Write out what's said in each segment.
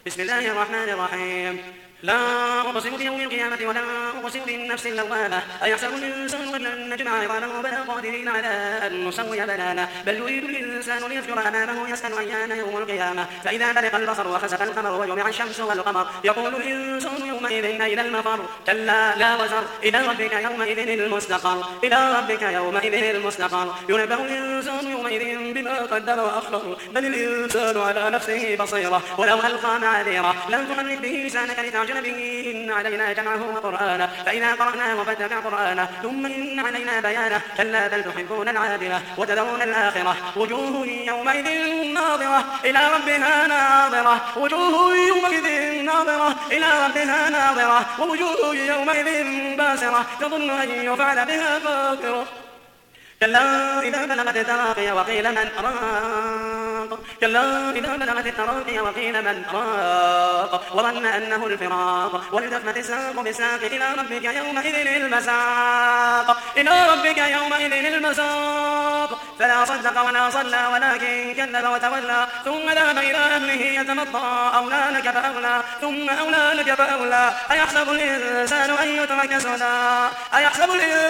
بسم الله الرحمن الرحيم. لا أقسم بيوم القيامة ولا أقسم بالنفس اللوامة أيحسب الإنسان أن لن نجمع عظامه بلى قادرين على أن نسوي بنانه بل يريد الإنسان ليفجر أمامه يسأل أيان يوم القيامة فإذا برق البصر وخسف القمر وجمع الشمس والقمر يقول الإنسان يومئذ أين المفر كلا لا وزر إلى ربك يومئذ المستقر إلى ربك يومئذ المستقر ينبه الإنسان يومئذ بما قدم وأخر بل الإنسان على نفسه بصيرة ولو ألقى معاذيره لن تحرك به لسانك لتعجل به إن علينا جمعه وقرآنه فإذا قرأناه فاتبع قرآنه ثم إن علينا بيانه كلا بل تحبون العاجلة وتذرون الآخرة وجوه يومئذ ناظرة إلى ربها ناظرة وجوه يومئذ ناظرة إلى ربها ناظرة ووجوه يومئذ باسرة تظن أن يفعل بها فاقرة كلا إذا بلغت التراقي وقيل من راق كلا إذا بلغت التراقي وقيل من راق وظن أنه الفراق والتفت الساق بالساق إلى ربك يومئذ المساق إلى ربك يومئذ المساق فلا صدق ولا صلى ولكن كذب وتولى ثم ذهب إلى أهله يتمطى أولى لك فأولى ثم أولى لك فأولى أيحسب الإنسان أن يترك سدى أيحسب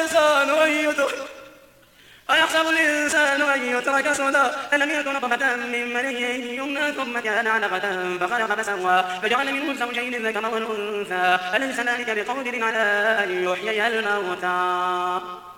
الإنسان أن يترك سدى ألم يكن نطفة من مني يمنى ثم كان علقة فخلق فسوى فجعل منه الزوجين الذكر والأنثى أليس ذلك بقادر على أن يحيي الموتى